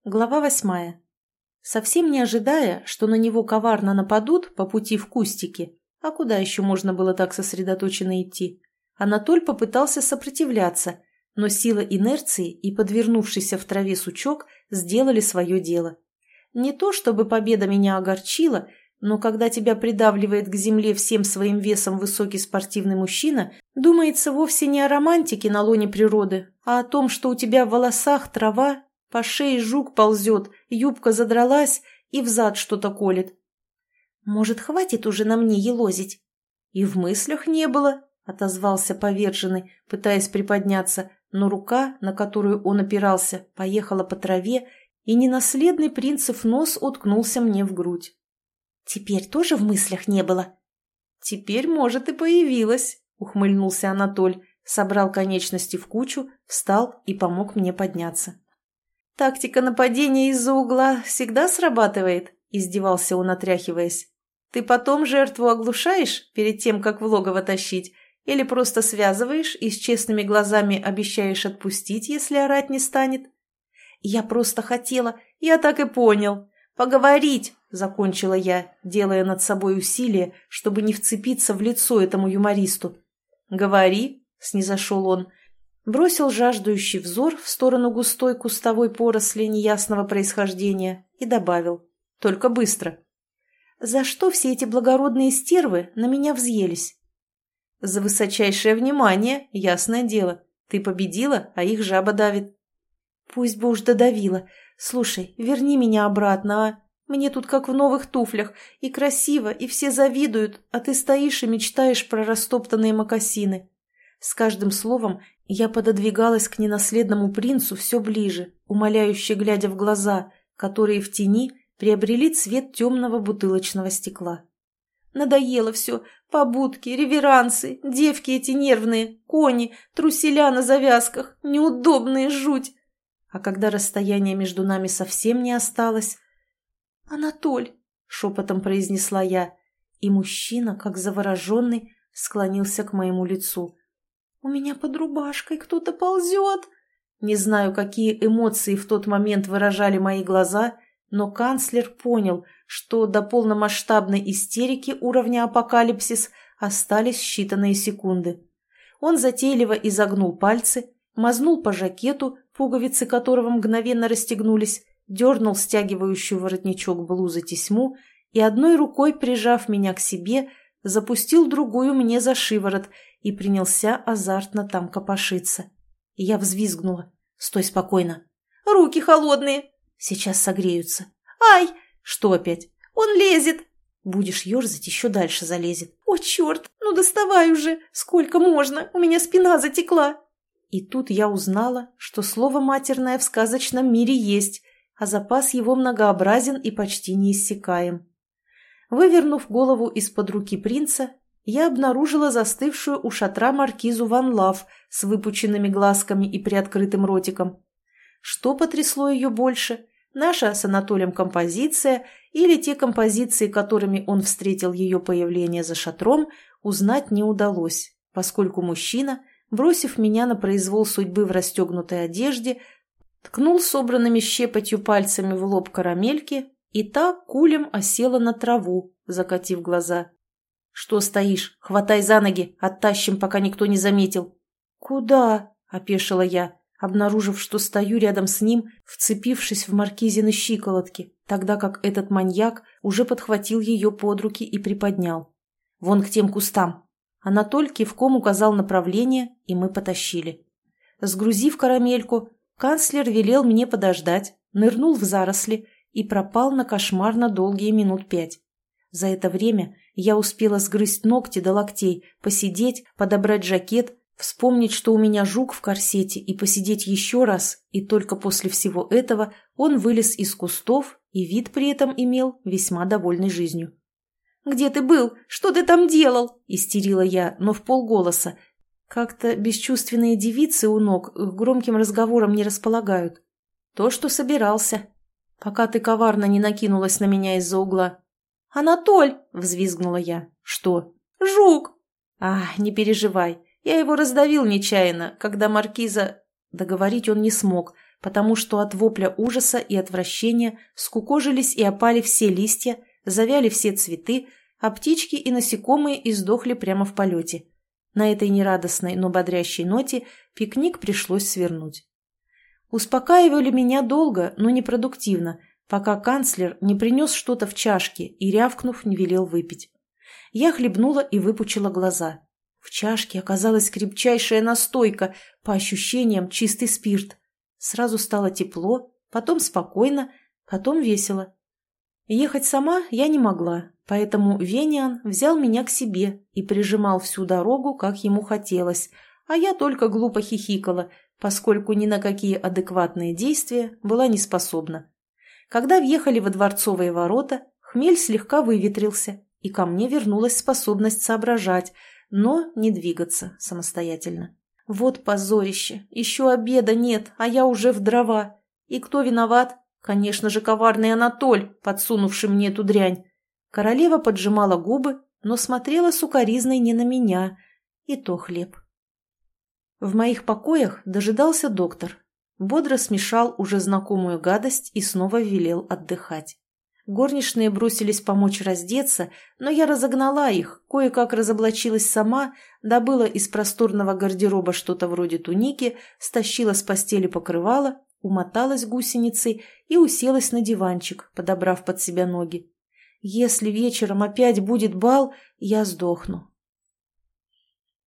Глава 8. Совсем не ожидая, что на него коварно нападут по пути в кустики, а куда еще можно было так сосредоточенно идти, Анатоль попытался сопротивляться, но сила инерции и подвернувшийся в траве сучок сделали свое дело. Не то чтобы победа меня огорчила, но когда тебя придавливает к земле всем своим весом высокий спортивный мужчина, думается вовсе не о романтике на лоне природы, а о том, что у тебя в волосах трава, по шее жук ползет, юбка задралась и взад что-то колет. «Может, хватит уже на мне елозить?» «И в мыслях не было», — отозвался поверженный, пытаясь приподняться, но рука, на которую он опирался, поехала по траве, и ненаследный принцев нос уткнулся мне в грудь. «Теперь тоже в мыслях не было?» «Теперь, может, и появилась», — ухмыльнулся Анатоль, собрал конечности в кучу, встал и помог мне подняться. «Тактика нападения из-за угла всегда срабатывает?» – издевался он, отряхиваясь. «Ты потом жертву оглушаешь перед тем, как в логово тащить, или просто связываешь и с честными глазами обещаешь отпустить, если орать не станет?» «Я просто хотела, я так и понял. Поговорить!» – закончила я, делая над собой усилие, чтобы не вцепиться в лицо этому юмористу. «Говори!» – снизошел он. Бросил жаждущий взор в сторону густой кустовой поросли неясного происхождения и добавил. Только быстро. «За что все эти благородные стервы на меня взъелись?» «За высочайшее внимание, ясное дело. Ты победила, а их жаба давит». «Пусть бы уж додавила. Слушай, верни меня обратно, а? Мне тут как в новых туфлях. И красиво, и все завидуют, а ты стоишь и мечтаешь про растоптанные мокасины». С каждым словом я пододвигалась к ненаследному принцу все ближе, умоляюще глядя в глаза, которые в тени приобрели цвет темного бутылочного стекла. Надоело все. Побудки, реверансы, девки эти нервные, кони, труселя на завязках, неудобные жуть. А когда расстояние между нами совсем не осталось... «Анатоль!» — шепотом произнесла я, и мужчина, как завороженный, склонился к моему лицу. «У меня под рубашкой кто-то ползет!» Не знаю, какие эмоции в тот момент выражали мои глаза, но канцлер понял, что до полномасштабной истерики уровня апокалипсис остались считанные секунды. Он затейливо изогнул пальцы, мазнул по жакету, пуговицы которого мгновенно расстегнулись, дернул стягивающую воротничок блузы тесьму и, одной рукой прижав меня к себе, запустил другую мне за шиворот и принялся азартно там копошиться. И я взвизгнула. «Стой спокойно!» «Руки холодные!» «Сейчас согреются!» «Ай!» «Что опять?» «Он лезет!» «Будешь ерзать, еще дальше залезет!» «О, черт! Ну доставай уже! Сколько можно? У меня спина затекла!» И тут я узнала, что слово матерное в сказочном мире есть, а запас его многообразен и почти неиссякаем. Вывернув голову из-под руки принца, я обнаружила застывшую у шатра маркизу Ван Лав с выпученными глазками и приоткрытым ротиком. Что потрясло ее больше, наша с Анатолием композиция или те композиции, которыми он встретил ее появление за шатром, узнать не удалось, поскольку мужчина, бросив меня на произвол судьбы в расстегнутой одежде, ткнул собранными щепотью пальцами в лоб карамельки, и та кулем осела на траву, закатив глаза. «Что стоишь? Хватай за ноги, оттащим, пока никто не заметил». «Куда?» – опешила я, обнаружив, что стою рядом с ним, вцепившись в маркизины щиколотки, тогда как этот маньяк уже подхватил ее под руки и приподнял. «Вон к тем кустам». Анатоль кивком указал направление, и мы потащили. Сгрузив карамельку, канцлер велел мне подождать, нырнул в заросли и пропал на кошмарно долгие минут 5. За это время я успела сгрызть ногти до локтей, посидеть, подобрать жакет, вспомнить, что у меня жук в корсете, и посидеть еще раз, и только после всего этого он вылез из кустов и вид при этом имел весьма довольный жизнью. «Где ты был? Что ты там делал?» – истерила я, но вполголоса. Как-то бесчувственные девицы у ног к громким разговорам не располагают. «То, что собирался. Пока ты коварно не накинулась на меня из-за угла». «Анатоль!» – взвизгнула я. «Что?» «Жук!» Не переживай. Я его раздавил нечаянно, когда маркиза...» Договорить он не смог, потому что от вопля ужаса и отвращения скукожились и опали все листья, завяли все цветы, а птички и насекомые издохли прямо в полете. На этой нерадостной, но бодрящей ноте пикник пришлось свернуть. Успокаивали меня долго, но непродуктивно, пока канцлер не принес что-то в чашке и, рявкнув, не велел выпить. Я хлебнула и выпучила глаза. В чашке оказалась крепчайшая настойка, по ощущениям чистый спирт. Сразу стало тепло, потом спокойно, потом весело. Ехать сама я не могла, поэтому Вениан взял меня к себе и прижимал всю дорогу, как ему хотелось, а я только глупо хихикала, поскольку ни на какие адекватные действия была не способна. Когда въехали во дворцовые ворота, хмель слегка выветрился, и ко мне вернулась способность соображать, но не двигаться самостоятельно. Вот позорище, еще обеда нет, а я уже в дрова. И кто виноват? Конечно же, коварный Анатоль, подсунувший мне эту дрянь. Королева поджимала губы, но смотрела сукоризной не на меня. И то хлеб. В моих покоях дожидался доктор. Бодро смешал уже знакомую гадость и снова велел отдыхать. Горничные бросились помочь раздеться, но я разогнала их, кое-как разоблачилась сама, добыла из просторного гардероба что-то вроде туники, стащила с постели покрывало, умоталась гусеницей и уселась на диванчик, подобрав под себя ноги. Если вечером опять будет бал, я сдохну.